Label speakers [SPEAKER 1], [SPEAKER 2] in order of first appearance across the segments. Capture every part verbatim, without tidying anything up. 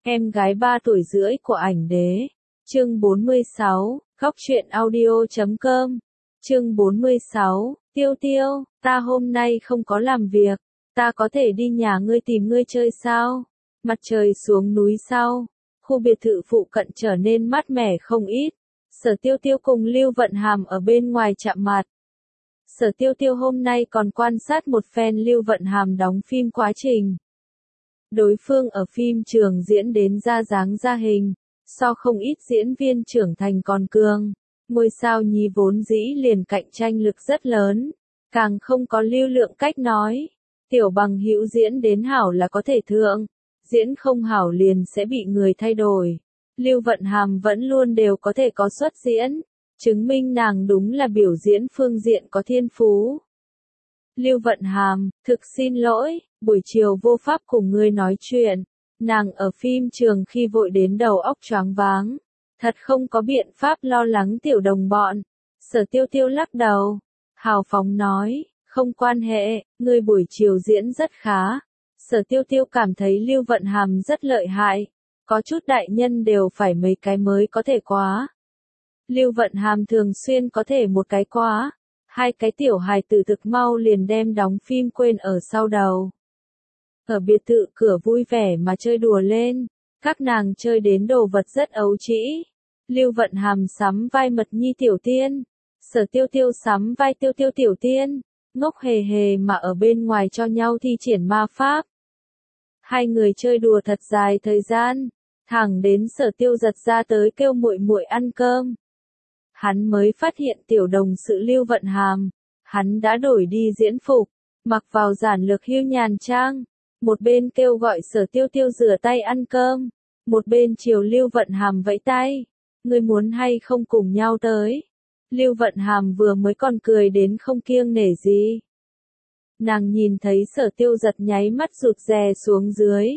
[SPEAKER 1] Em gái ba tuổi rưỡi của ảnh đế. Chương bốn mươi sáu, góc truyện audio chấm com. Chương bốn mươi sáu, Tiêu Tiêu, ta hôm nay không có làm việc, ta có thể đi nhà ngươi tìm ngươi chơi sao? Mặt trời xuống núi sau, khu biệt thự phụ cận trở nên mát mẻ không ít. Sở Tiêu Tiêu cùng Lưu Vận Hàm ở bên ngoài chạm mặt. Sở Tiêu Tiêu hôm nay còn quan sát một phen Lưu Vận Hàm đóng phim quá trình. Đối phương ở phim trường diễn đến ra dáng ra hình, so không ít diễn viên trưởng thành còn cường. Ngôi sao nhí vốn dĩ liền cạnh tranh lực rất lớn, càng không có lưu lượng cách nói. Tiểu Bằng Hữu diễn đến hảo là có thể thượng, diễn không hảo liền sẽ bị người thay đổi. Lưu Vận Hàm vẫn luôn đều có thể có xuất diễn, chứng minh nàng đúng là biểu diễn phương diện có thiên phú. Lưu Vận Hàm, thực xin lỗi, buổi chiều vô pháp cùng ngươi nói chuyện. Nàng ở phim trường khi vội đến đầu óc choáng váng, thật không có biện pháp lo lắng tiểu đồng bọn. Sở Tiêu Tiêu lắc đầu, hào phóng nói, không quan hệ, ngươi buổi chiều diễn rất khá. Sở Tiêu Tiêu cảm thấy Lưu Vận Hàm rất lợi hại, có chút đại nhân đều phải mấy cái mới có thể quá. Lưu Vận Hàm thường xuyên có thể một cái quá, hai cái tiểu hài tử thực mau liền đem đóng phim quên ở sau đầu. Ở biệt thự cửa vui vẻ mà chơi đùa lên, các nàng chơi đến đồ vật rất ấu trĩ. Lưu Vận Hàm sắm vai Mật Nhi tiểu tiên, Sở Tiêu Tiêu sắm vai Tiêu Tiêu tiểu tiên, ngốc hề hề mà ở bên ngoài cho nhau thi triển ma pháp. Hai người chơi đùa thật dài thời gian, thẳng đến Sở Tiêu giật ra tới kêu muội muội ăn cơm. Hắn mới phát hiện tiểu đồng sự Lưu Vận Hàm, hắn đã đổi đi diễn phục, mặc vào giản lược hưu nhàn trang, một bên kêu gọi Sở Tiêu Tiêu rửa tay ăn cơm, một bên chiều Lưu Vận Hàm vẫy tay, ngươi muốn hay không cùng nhau tới. Lưu Vận Hàm vừa mới còn cười đến không kiêng nể gì. Nàng nhìn thấy Sở Tiêu giật nháy mắt rụt rè xuống dưới.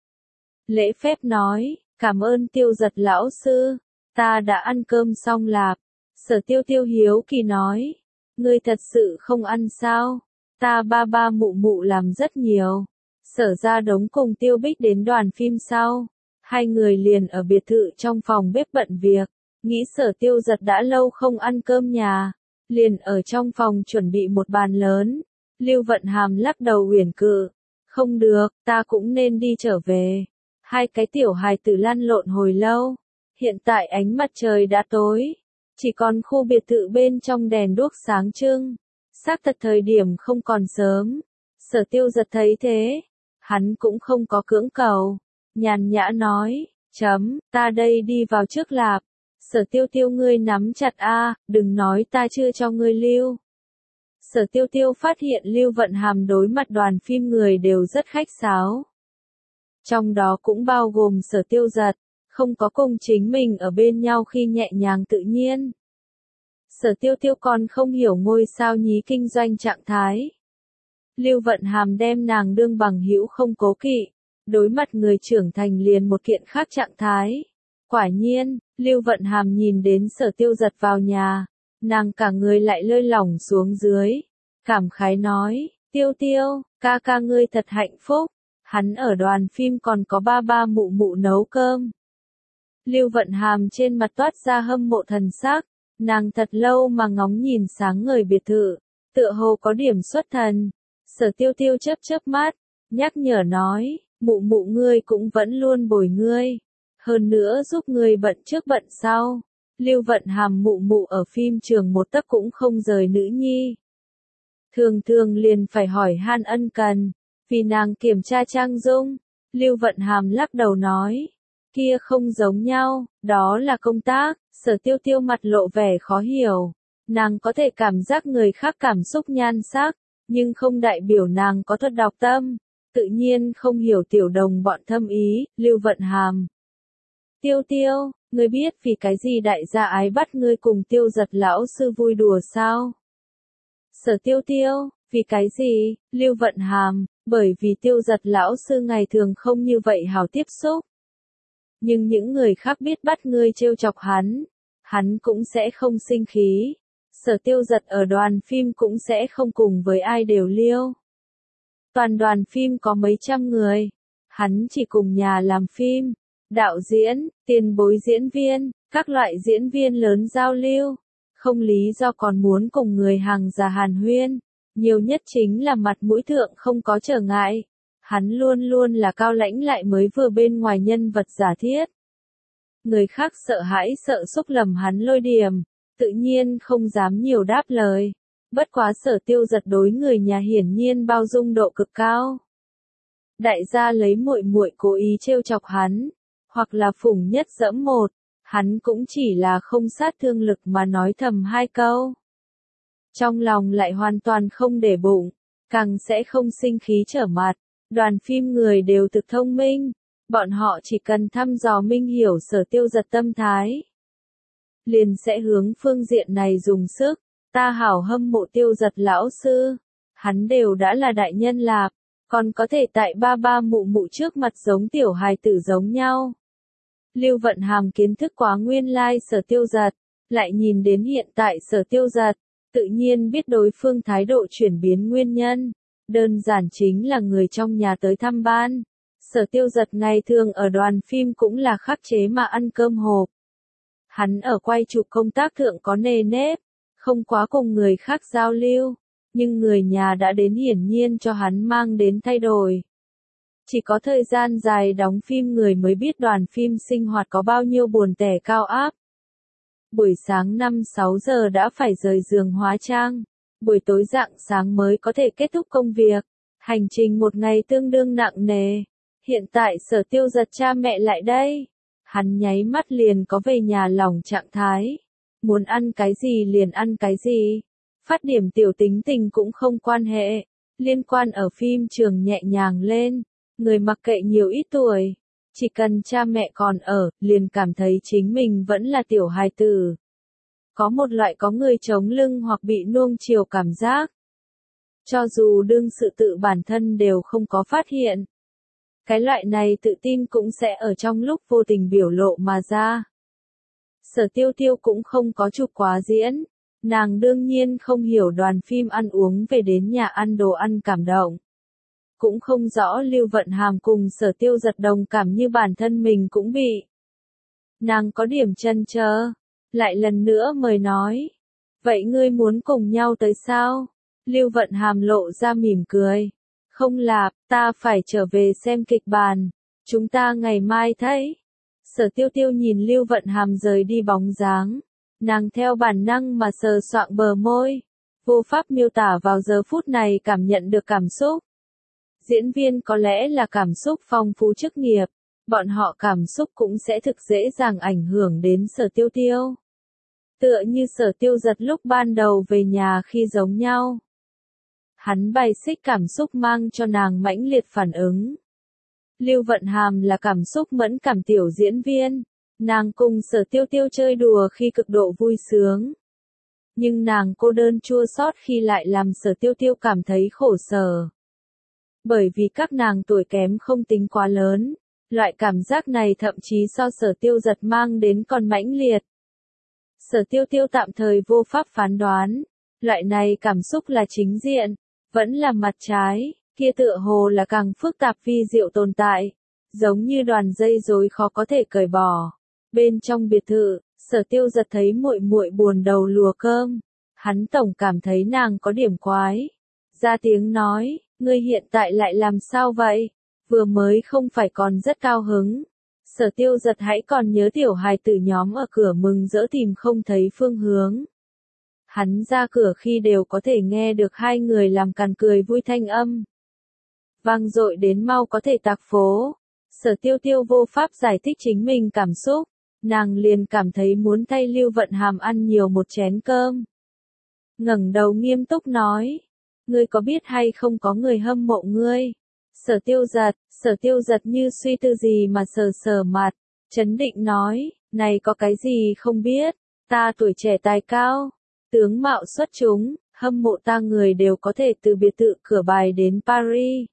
[SPEAKER 1] Lễ phép nói, cảm ơn Tiêu giật lão sư, ta đã ăn cơm xong lạp. Sở Tiêu Tiêu hiếu kỳ nói, ngươi thật sự không ăn sao? Ta ba ba mụ mụ làm rất nhiều. Sở Gia Đống cùng Tiêu Bích đến đoàn phim sau, hai người liền ở biệt thự trong phòng bếp bận việc, nghĩ Sở Tiêu giật đã lâu không ăn cơm nhà, liền ở trong phòng chuẩn bị một bàn lớn. Lưu Vận Hàm lắc đầu uyển cự, không được, ta cũng nên đi trở về. Hai cái tiểu hài tử lăn lộn hồi lâu, hiện tại ánh mặt trời đã tối, chỉ còn khu biệt thự bên trong đèn đuốc sáng trưng, xác thật thời điểm không còn sớm. Sở Tiêu giật thấy thế, hắn cũng không có cưỡng cầu, nhàn nhã nói, chấm, ta đây đi vào trước lạp. Sở Tiêu Tiêu ngươi nắm chặt a, đừng nói ta chưa cho ngươi lưu. Sở Tiêu Tiêu phát hiện Lưu Vận Hàm đối mặt đoàn phim người đều rất khách sáo. Trong đó cũng bao gồm Sở Tiêu giật, không có cùng chính mình ở bên nhau khi nhẹ nhàng tự nhiên. Sở Tiêu Tiêu còn không hiểu ngôi sao nhí kinh doanh trạng thái. Lưu Vận Hàm đem nàng đương bằng hữu không cố kỵ, đối mặt người trưởng thành liền một kiện khác trạng thái. Quả nhiên, Lưu Vận Hàm nhìn đến Sở Tiêu giật vào nhà, nàng cả người lại lơi lỏng xuống dưới, cảm khái nói, Tiêu Tiêu, ca ca ngươi thật hạnh phúc, hắn ở đoàn phim còn có ba ba mụ mụ nấu cơm. Lưu Vận Hàm trên mặt toát ra hâm mộ thần sắc, nàng thật lâu mà ngóng nhìn sáng ngời biệt thự, tựa hồ có điểm xuất thần. Sở Tiêu Tiêu chớp chớp mắt, nhắc nhở nói, mụ mụ ngươi cũng vẫn luôn bồi ngươi, hơn nữa giúp ngươi bận trước bận sau. Lưu Vận Hàm mụ mụ ở phim trường một tấc cũng không rời nữ nhi. Thường thường liền phải hỏi han ân cần, vì nàng kiểm tra trang dung. Lưu Vận Hàm lắc đầu nói, kia không giống nhau, đó là công tác. Sở Tiêu Tiêu mặt lộ vẻ khó hiểu, nàng có thể cảm giác người khác cảm xúc nhan sắc, nhưng không đại biểu nàng có thuật đọc tâm, tự nhiên không hiểu tiểu đồng bọn thâm ý. Lưu Vận Hàm, Tiêu Tiêu, ngươi biết vì cái gì đại gia ái bắt ngươi cùng Tiêu giật lão sư vui đùa sao? Sở Tiêu Tiêu, vì cái gì? Lưu Vận Hàm, bởi vì Tiêu giật lão sư ngày thường không như vậy hào tiếp xúc. Nhưng những người khác biết bắt ngươi trêu chọc hắn, hắn cũng sẽ không sinh khí. Sở Tiêu giật ở đoàn phim cũng sẽ không cùng với ai đều liêu. Toàn đoàn phim có mấy trăm người, hắn chỉ cùng nhà làm phim, đạo diễn, tiền bối diễn viên, các loại diễn viên lớn giao lưu. Không lý do còn muốn cùng người hàng già hàn huyên. Nhiều nhất chính là mặt mũi thượng không có trở ngại. Hắn luôn luôn là cao lãnh lại mới vừa bên ngoài nhân vật giả thiết. Người khác sợ hãi sợ xúc lầm hắn lôi điểm, tự nhiên không dám nhiều đáp lời. Bất quá Sở Tiêu Giật đối người nhà hiển nhiên bao dung độ cực cao. Đại gia lấy muội muội cố ý trêu chọc hắn, hoặc là phủng nhất dẫm một, hắn cũng chỉ là không sát thương lực mà nói thầm hai câu. Trong lòng lại hoàn toàn không để bụng, càng sẽ không sinh khí trở mặt. Đoàn phim người đều thực thông minh, bọn họ chỉ cần thăm dò minh hiểu Sở Tiêu Giật tâm thái, liền sẽ hướng phương diện này dùng sức. Ta hảo hâm mộ Tiêu Giật lão sư, hắn đều đã là đại nhân lạc, còn có thể tại ba ba mụ mụ trước mặt giống tiểu hài tử giống nhau. Lưu Vận Hàm kiến thức quá nguyên lai Sở Tiêu Giật, lại nhìn đến hiện tại Sở Tiêu Giật, tự nhiên biết đối phương thái độ chuyển biến nguyên nhân, đơn giản chính là người trong nhà tới thăm ban. Sở Tiêu Giật ngày thường ở đoàn phim cũng là khắc chế mà ăn cơm hộp. Hắn ở quay chụp công tác thượng có nề nếp, không quá cùng người khác giao lưu, nhưng người nhà đã đến hiển nhiên cho hắn mang đến thay đổi. Chỉ có thời gian dài đóng phim người mới biết đoàn phim sinh hoạt có bao nhiêu buồn tẻ cao áp. Buổi sáng năm sáu giờ đã phải rời giường hóa trang, buổi tối rạng sáng mới có thể kết thúc công việc, hành trình một ngày tương đương nặng nề. Hiện tại Sở Tiêu Giật cha mẹ lại đây, hắn nháy mắt liền có về nhà lòng trạng thái, muốn ăn cái gì liền ăn cái gì, phát điểm tiểu tính tình cũng không quan hệ, liên quan ở phim trường nhẹ nhàng lên, người mặc kệ nhiều ít tuổi, chỉ cần cha mẹ còn ở, liền cảm thấy chính mình vẫn là tiểu hài tử. Có một loại có người chống lưng hoặc bị nuông chiều cảm giác. Cho dù đương sự tự bản thân đều không có phát hiện. Cái loại này tự tin cũng sẽ ở trong lúc vô tình biểu lộ mà ra. Sở Tiêu Tiêu cũng không có chụp quá diễn, nàng đương nhiên không hiểu đoàn phim ăn uống về đến nhà ăn đồ ăn cảm động. Cũng không rõ Lưu Vận Hàm cùng Sở Tiêu Giật đồng cảm như bản thân mình cũng bị. Nàng có điểm chần chờ, lại lần nữa mời nói. Vậy ngươi muốn cùng nhau tới sao? Lưu Vận Hàm lộ ra mỉm cười. Không là, ta phải trở về xem kịch bản. Chúng ta ngày mai thấy. Sở Tiêu Tiêu nhìn Lưu Vận Hàm rời đi bóng dáng. Nàng theo bản năng mà sờ soạng bờ môi. Vô pháp miêu tả vào giờ phút này cảm nhận được cảm xúc. Diễn viên có lẽ là cảm xúc phong phú chức nghiệp. Bọn họ cảm xúc cũng sẽ thực dễ dàng ảnh hưởng đến Sở Tiêu Tiêu. Tựa như Sở Tiêu Giật lúc ban đầu về nhà khi giống nhau. Hắn bày xích cảm xúc mang cho nàng mãnh liệt phản ứng. Lưu Vận Hàm là cảm xúc mẫn cảm tiểu diễn viên, nàng cùng Sở Tiêu Tiêu chơi đùa khi cực độ vui sướng. Nhưng nàng cô đơn chua xót khi lại làm Sở Tiêu Tiêu cảm thấy khổ sở. Bởi vì các nàng tuổi kém không tính quá lớn, loại cảm giác này thậm chí so Sở Tiêu Giật mang đến còn mãnh liệt. Sở Tiêu Tiêu tạm thời vô pháp phán đoán, loại này cảm xúc là chính diện, vẫn là mặt trái, kia tựa hồ là càng phức tạp vi diệu tồn tại, giống như đoàn dây rối khó có thể cởi bỏ. Bên trong biệt thự, Sở Tiêu Giật thấy muội muội buồn đầu lùa cơm, hắn tổng cảm thấy nàng có điểm quái, ra tiếng nói, ngươi hiện tại lại làm sao vậy? Vừa mới không phải còn rất cao hứng. Sở Tiêu Giật hãy còn nhớ tiểu hài tử nhóm ở cửa mừng rỡ tìm không thấy phương hướng. Hắn ra cửa khi đều có thể nghe được hai người làm càn cười vui thanh âm. Vang dội đến mau có thể tạc phố. Sở Tiêu Tiêu vô pháp giải thích chính mình cảm xúc. Nàng liền cảm thấy muốn thay Lưu Vận Hàm ăn nhiều một chén cơm. Ngẩng đầu nghiêm túc nói. Ngươi có biết hay không có người hâm mộ ngươi? Sở Tiêu Giật, Sở Tiêu Giật như suy tư gì mà sờ sờ mặt, chấn định nói, này có cái gì không biết, ta tuổi trẻ tài cao, tướng mạo xuất chúng, hâm mộ ta người đều có thể từ biệt thự cửa bài đến Paris.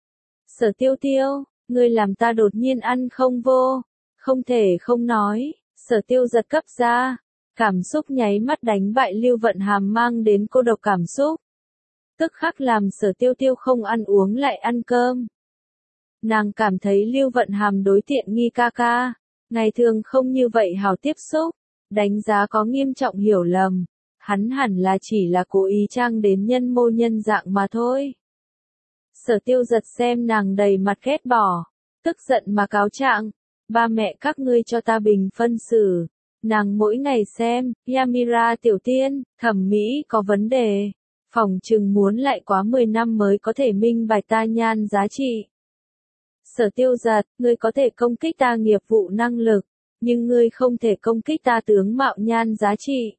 [SPEAKER 1] Sở Tiêu Tiêu, ngươi làm ta đột nhiên ăn không vô, không thể không nói, Sở Tiêu Giật cấp ra, cảm xúc nháy mắt đánh bại Lưu Vận Hàm mang đến cô độc cảm xúc. Tức khắc làm Sở Tiêu Tiêu không ăn uống lại ăn cơm. Nàng cảm thấy Lưu Vận Hàm đối tiện nghi ca ca, ngày thường không như vậy hào tiếp xúc, đánh giá có nghiêm trọng hiểu lầm, hắn hẳn là chỉ là cố ý trang đến nhân mô nhân dạng mà thôi. Sở Tiêu Giật xem nàng đầy mặt ghét bỏ, tức giận mà cáo trạng, ba mẹ các ngươi cho ta bình phân xử. Nàng mỗi ngày xem, Yamira tiểu tiên, thẩm mỹ có vấn đề, phỏng chừng muốn lại quá mười năm mới có thể minh bạch ta nhan giá trị. Sở Tiêu Giật, ngươi có thể công kích ta nghiệp vụ năng lực, nhưng ngươi không thể công kích ta tướng mạo nhan giá trị.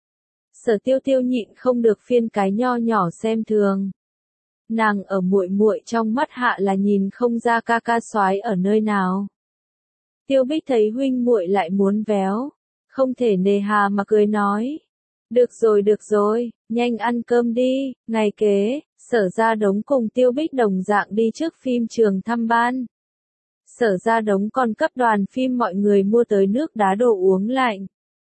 [SPEAKER 1] Sở Tiêu Tiêu nhịn không được phiên cái nho nhỏ xem thường. Nàng ở muội muội trong mắt hạ là nhìn không ra ca ca soái ở nơi nào. Tiêu Bích thấy huynh muội lại muốn véo, không thể nề hà mà cười nói. Được rồi được rồi, nhanh ăn cơm đi, ngày kế, Sở Gia Đống cùng Tiêu Bích đồng dạng đi trước phim trường thăm ban. Sở Gia Đống còn cấp đoàn phim mọi người mua tới nước đá đồ uống lạnh.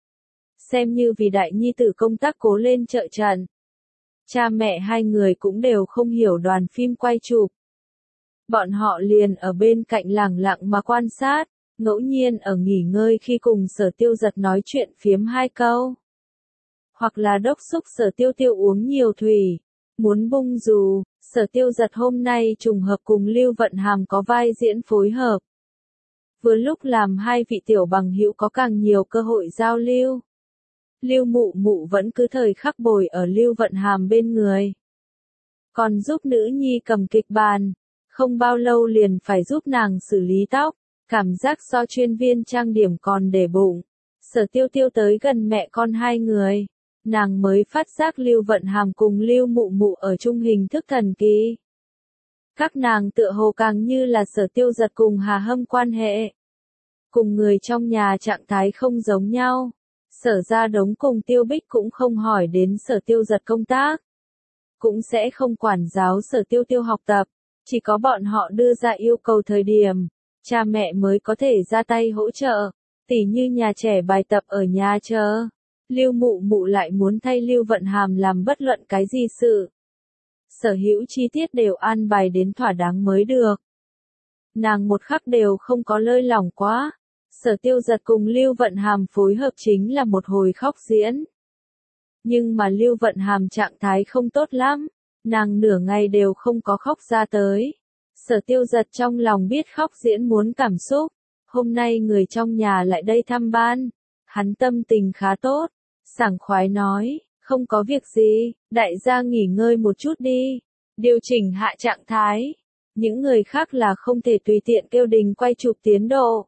[SPEAKER 1] Xem như vì đại nhi tử công tác cố lên trợ trận. Cha mẹ hai người cũng đều không hiểu đoàn phim quay chụp. Bọn họ liền ở bên cạnh lẳng lặng mà quan sát, ngẫu nhiên ở nghỉ ngơi khi cùng Sở Tiêu Giật nói chuyện phiếm hai câu. Hoặc là đốc xúc Sở Tiêu Tiêu uống nhiều thủy, muốn bung dù, Sở Tiêu Giật hôm nay trùng hợp cùng Lưu Vận Hàm có vai diễn phối hợp. Vừa lúc làm hai vị tiểu bằng hữu có càng nhiều cơ hội giao lưu. Lưu Mụ Mụ vẫn cứ thời khắc bồi ở Lưu Vận Hàm bên người. Còn giúp nữ nhi cầm kịch bản, không bao lâu liền phải giúp nàng xử lý tóc, cảm giác so chuyên viên trang điểm còn để bụng. Sở Tiêu Tiêu tới gần mẹ con hai người, nàng mới phát giác Lưu Vận Hàm cùng Lưu Mụ Mụ ở chung hình thức thần kỳ. Các nàng tựa hồ càng như là Sở Tiêu Giật cùng Hà Hâm quan hệ. Cùng người trong nhà trạng thái không giống nhau. Sở Gia Đống cùng Tiêu Bích cũng không hỏi đến Sở Tiêu Giật công tác. Cũng sẽ không quản giáo Sở Tiêu Tiêu học tập. Chỉ có bọn họ đưa ra yêu cầu thời điểm, cha mẹ mới có thể ra tay hỗ trợ. Tỉ như nhà trẻ bài tập ở nhà chờ. Lưu Mụ Mụ lại muốn thay Lưu Vận Hàm làm bất luận cái gì sự. Sở hữu chi tiết đều an bài đến thỏa đáng mới được. Nàng một khắc đều không có lơi lỏng quá. Sở Tiêu Giật cùng Lưu Vận Hàm phối hợp chính là một hồi khóc diễn. Nhưng mà Lưu Vận Hàm trạng thái không tốt lắm, nàng nửa ngày đều không có khóc ra tới. Sở Tiêu Giật trong lòng biết khóc diễn muốn cảm xúc, hôm nay người trong nhà lại đây thăm ban, hắn tâm tình khá tốt, sảng khoái nói, không có việc gì, đại gia nghỉ ngơi một chút đi, điều chỉnh hạ trạng thái. Những người khác là không thể tùy tiện kêu đình quay chụp tiến độ.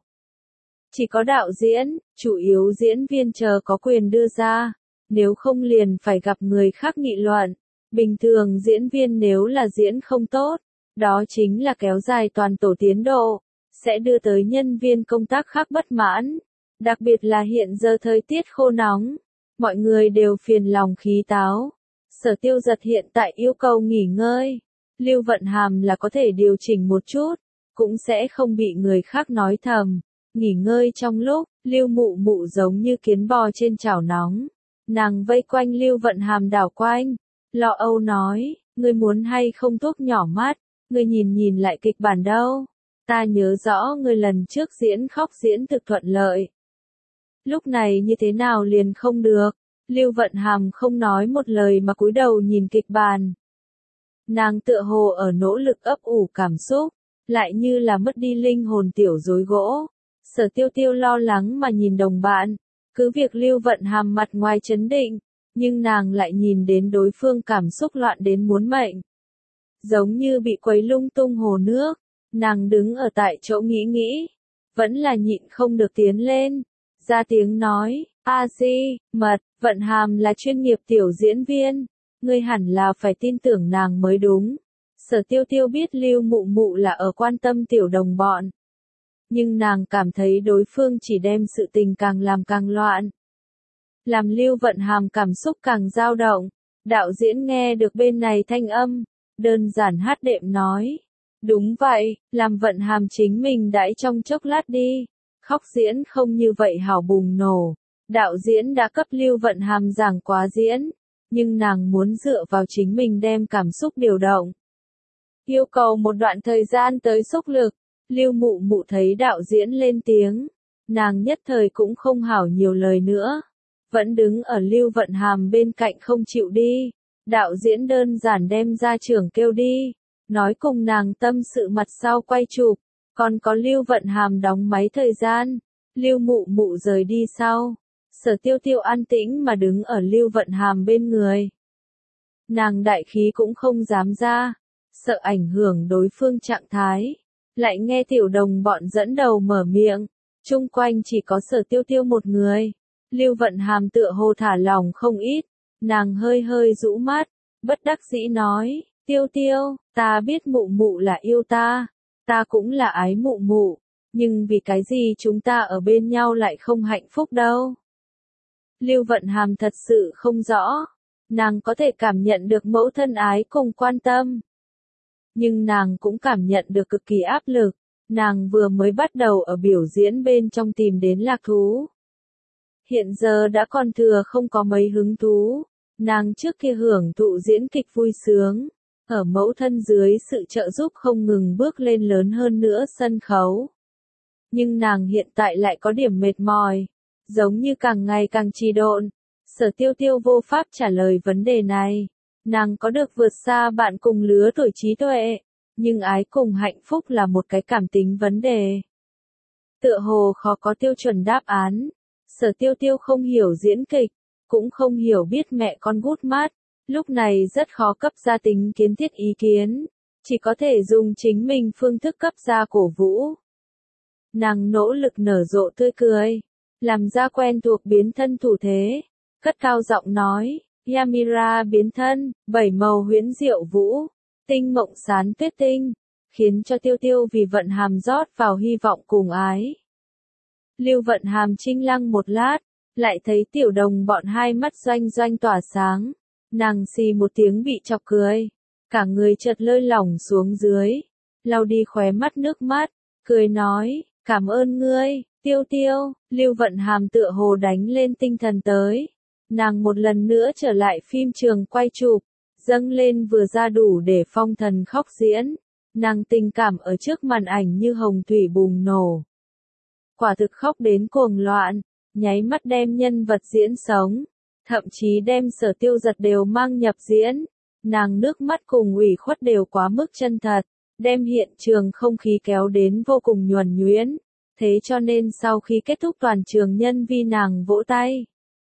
[SPEAKER 1] Chỉ có đạo diễn, chủ yếu diễn viên chờ có quyền đưa ra, nếu không liền phải gặp người khác nghị luận. Bình thường diễn viên nếu là diễn không tốt, đó chính là kéo dài toàn tổ tiến độ, sẽ đưa tới nhân viên công tác khác bất mãn. Đặc biệt là hiện giờ thời tiết khô nóng, mọi người đều phiền lòng khí táo. Sở Tiêu Giật hiện tại yêu cầu nghỉ ngơi, Lưu Vận Hàm là có thể điều chỉnh một chút, cũng sẽ không bị người khác nói thầm. Nghỉ ngơi trong lúc, Lưu Mụ Mụ giống như kiến bò trên chảo nóng. Nàng vây quanh Lưu Vận Hàm đảo quanh, lo âu nói, ngươi muốn hay không thuốc nhỏ mắt, ngươi nhìn nhìn lại kịch bản đâu. Ta nhớ rõ ngươi lần trước diễn khóc diễn thực thuận lợi. Lúc này như thế nào liền không được. Lưu Vận Hàm không nói một lời mà cúi đầu nhìn kịch bản. Nàng tựa hồ ở nỗ lực ấp ủ cảm xúc, lại như là mất đi linh hồn tiểu rối gỗ. Sở Tiêu Tiêu lo lắng mà nhìn đồng bạn, cứ việc Lưu Vận Hàm mặt ngoài trấn định, nhưng nàng lại nhìn đến đối phương cảm xúc loạn đến muốn mệnh. Giống như bị quấy lung tung hồ nước, nàng đứng ở tại chỗ nghĩ nghĩ, vẫn là nhịn không được tiến lên, ra tiếng nói, A Di, Mật, Vận Hàm là chuyên nghiệp tiểu diễn viên, ngươi hẳn là phải tin tưởng nàng mới đúng. Sở Tiêu Tiêu biết Lưu Mụ Mụ là ở quan tâm tiểu đồng bọn. Nhưng nàng cảm thấy đối phương chỉ đem sự tình càng làm càng loạn. Làm Lưu Vận Hàm cảm xúc càng dao động. Đạo diễn nghe được bên này thanh âm, đơn giản hát đệm nói. Đúng vậy, làm Vận Hàm chính mình đãi trong chốc lát đi. Khóc diễn không như vậy hảo bùng nổ. Đạo diễn đã cấp Lưu Vận Hàm giảng quá diễn, nhưng nàng muốn dựa vào chính mình đem cảm xúc điều động. yêu cầu một đoạn thời gian tới xúc lực. Lưu Mụ Mụ thấy đạo diễn lên tiếng, nàng nhất thời cũng không hảo nhiều lời nữa, vẫn đứng ở Lưu Vận Hàm bên cạnh không chịu đi. Đạo diễn đơn giản đem gia trưởng kêu đi, nói cùng nàng tâm sự mặt sau quay chụp, còn có Lưu Vận Hàm đóng máy thời gian. Lưu Mụ Mụ rời đi sau, Sở Tiêu Tiêu an tĩnh mà đứng ở Lưu Vận Hàm bên người. Nàng đại khí cũng không dám ra, sợ ảnh hưởng đối phương trạng thái. Lại nghe tiểu đồng bọn dẫn đầu mở miệng, chung quanh chỉ có Sở Tiêu Tiêu một người. Lưu Vận Hàm tựa hồ thả lòng không ít, nàng hơi hơi rũ mắt, bất đắc dĩ nói, Tiêu Tiêu, ta biết Mụ Mụ là yêu ta, ta cũng là ái Mụ Mụ, nhưng vì cái gì chúng ta ở bên nhau lại không hạnh phúc đâu. Lưu Vận Hàm thật sự không rõ, nàng có thể cảm nhận được mẫu thân ái cùng quan tâm. Nhưng nàng cũng cảm nhận được cực kỳ áp lực, nàng vừa mới bắt đầu ở biểu diễn bên trong tìm đến lạc thú. Hiện giờ đã còn thừa không có mấy hứng thú, nàng trước kia hưởng thụ diễn kịch vui sướng, ở mẫu thân dưới sự trợ giúp không ngừng bước lên lớn hơn nữa sân khấu. Nhưng nàng hiện tại lại có điểm mệt mỏi, giống như càng ngày càng trì độn. Sở Tiêu Tiêu vô pháp trả lời vấn đề này. Nàng có được vượt xa bạn cùng lứa tuổi trí tuệ, nhưng ái cùng hạnh phúc là một cái cảm tính vấn đề. Tựa hồ khó có tiêu chuẩn đáp án. Sở Tiêu Tiêu không hiểu diễn kịch, cũng không hiểu biết mẹ con gút mát, lúc này rất khó cấp ra tính kiến thiết ý kiến, chỉ có thể dùng chính mình phương thức cấp ra cổ vũ. Nàng nỗ lực nở rộ tươi cười, làm ra quen thuộc biến thân thủ thế, cất cao giọng nói, Yamira biến thân, bảy màu huyễn diệu vũ, tinh mộng sán tuyết tinh, khiến cho Tiêu Tiêu vì Vận Hàm rót vào hy vọng cùng ái. Lưu Vận Hàm trinh lăng một lát, lại thấy tiểu đồng bọn hai mắt doanh doanh tỏa sáng, nàng xì một tiếng bị chọc cười, cả người chợt lơi lỏng xuống dưới, lau đi khóe mắt nước mắt, cười nói, cảm ơn ngươi, Tiêu Tiêu. Lưu Vận Hàm tựa hồ đánh lên tinh thần tới. Nàng một lần nữa trở lại phim trường quay chụp, dâng lên vừa ra đủ để phong thần khóc diễn. Nàng tình cảm ở trước màn ảnh như hồng thủy bùng nổ. Quả thực khóc đến cuồng loạn, nháy mắt đem nhân vật diễn sống, thậm chí đem Sở Tiêu Giật đều mang nhập diễn. Nàng nước mắt cùng ủy khuất đều quá mức chân thật, đem hiện trường không khí kéo đến vô cùng nhuần nhuyễn. Thế cho nên sau khi kết thúc toàn trường nhân vi nàng vỗ tay.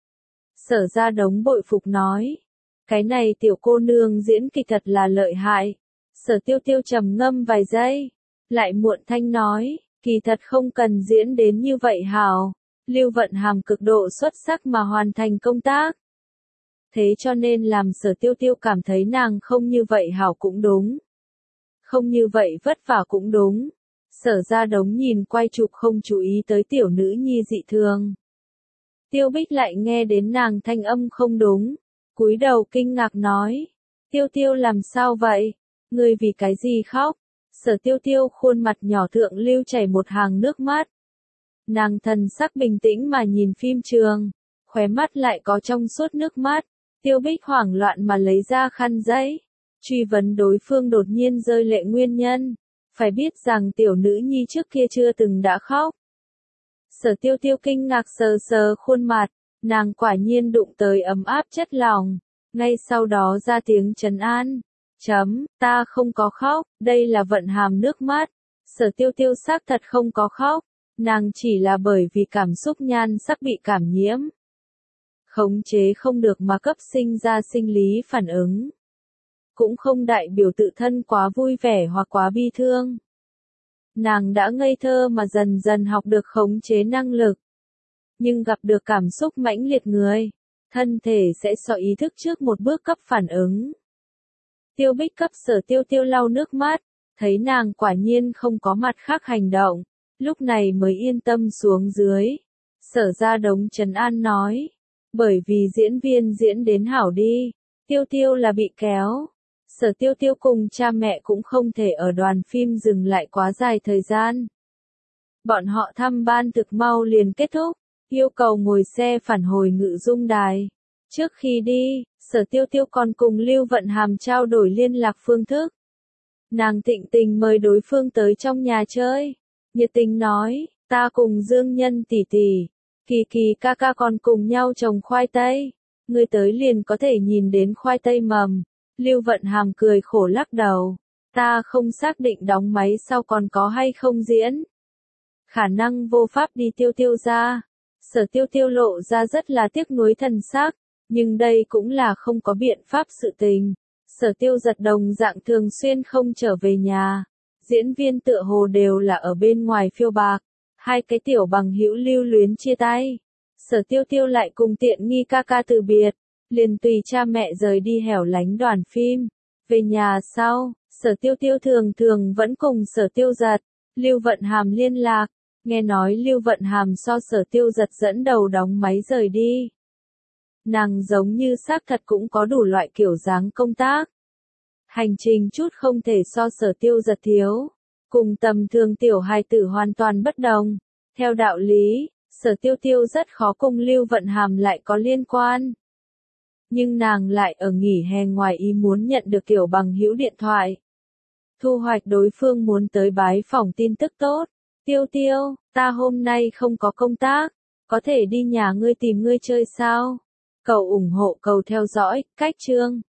[SPEAKER 1] Sở Gia Đống bội phục nói, cái này tiểu cô nương diễn kịch thật là lợi hại. Sở Tiêu Tiêu trầm ngâm vài giây, lại muộn thanh nói, kỳ thật không cần diễn đến như vậy hảo. Lưu Vận Hàm cực độ xuất sắc mà hoàn thành công tác. Thế cho nên làm Sở Tiêu Tiêu cảm thấy nàng không như vậy hảo cũng đúng. Không như vậy vất vả cũng đúng. Sở Gia Đống nhìn quay chụp không chú ý tới tiểu nữ nhi dị thường. Tiêu Bích lại nghe đến nàng thanh âm không đúng, cúi đầu kinh ngạc nói, Tiêu Tiêu làm sao vậy? Ngươi vì cái gì khóc? Sở Tiêu Tiêu khuôn mặt nhỏ thượng lưu chảy một hàng nước mắt. Nàng thần sắc bình tĩnh mà nhìn phim trường, khóe mắt lại có trong suốt nước mắt. Tiêu Bích hoảng loạn mà lấy ra khăn giấy, truy vấn đối phương đột nhiên rơi lệ nguyên nhân. Phải biết rằng tiểu nữ nhi trước kia chưa từng đã khóc. Sở Tiêu Tiêu kinh ngạc sờ sờ khuôn mặt, nàng quả nhiên đụng tới ấm áp chất lòng, ngay sau đó ra tiếng trấn an, chấm, ta không có khóc, đây là Vận Hàm nước mắt. Sở Tiêu Tiêu xác thật không có khóc, nàng chỉ là bởi vì cảm xúc nhan sắc bị cảm nhiễm. Khống chế không được mà cấp sinh ra sinh lý phản ứng. Cũng không đại biểu tự thân quá vui vẻ hoặc quá bi thương. Nàng đã ngây thơ mà dần dần học được khống chế năng lực. Nhưng gặp được cảm xúc mãnh liệt người, thân thể sẽ so ý thức trước một bước cấp phản ứng. Tiêu Bích cấp Sở Tiêu Tiêu lau nước mắt, thấy nàng quả nhiên không có mặt khác hành động, lúc này mới yên tâm xuống dưới. Sở Gia Đống trấn an nói, bởi vì diễn viên diễn đến hảo đi, Tiêu Tiêu là bị kéo. Sở Tiêu Tiêu cùng cha mẹ cũng không thể ở đoàn phim dừng lại quá dài thời gian. Bọn họ thăm ban thực mau liền kết thúc, yêu cầu ngồi xe phản hồi Ngự Dung Đài. Trước khi đi, Sở Tiêu Tiêu còn cùng Lưu Vận Hàm trao đổi liên lạc phương thức. Nàng thịnh tình mời đối phương tới trong nhà chơi. Nhiệt tình nói, ta cùng Dương Nhân tỷ tỷ, Kỳ Kỳ ca ca còn cùng nhau trồng khoai tây. Ngươi tới liền có thể nhìn đến khoai tây mầm. Lưu Vận Hàm cười khổ lắc đầu. Ta không xác định đóng máy sau còn có hay không diễn. Khả năng vô pháp đi Tiêu Tiêu ra. Sở Tiêu Tiêu lộ ra rất là tiếc nuối thần sắc, nhưng đây cũng là không có biện pháp sự tình. Sở Tiêu Giật đồng dạng thường xuyên không trở về nhà. Diễn viên tựa hồ đều là ở bên ngoài phiêu bạc. Hai cái tiểu bằng hữu lưu luyến chia tay. Sở Tiêu Tiêu lại cùng tiện nghi ca ca từ biệt, liền tùy cha mẹ rời đi hẻo lánh đoàn phim. Về nhà sau, Sở Tiêu Tiêu thường thường vẫn cùng Sở Tiêu Giật, Lưu Vận Hàm liên lạc. Nghe nói Lưu Vận Hàm so Sở Tiêu Giật dẫn đầu đóng máy rời đi. Nàng giống như xác thật cũng có đủ loại kiểu dáng công tác. Hành trình chút không thể so Sở Tiêu Giật thiếu. Cùng tầm thường tiểu hài tử hoàn toàn bất đồng. Theo đạo lý, Sở Tiêu Tiêu rất khó cùng Lưu Vận Hàm lại có liên quan. Nhưng nàng lại ở nghỉ hè ngoài ý muốn nhận được kiểu bằng hữu điện thoại. Thu hoạch đối phương muốn tới bái phỏng tin tức tốt. Tiêu Tiêu, ta hôm nay không có công tác, có thể đi nhà ngươi tìm ngươi chơi sao? Cầu ủng hộ cầu theo dõi, cách chương.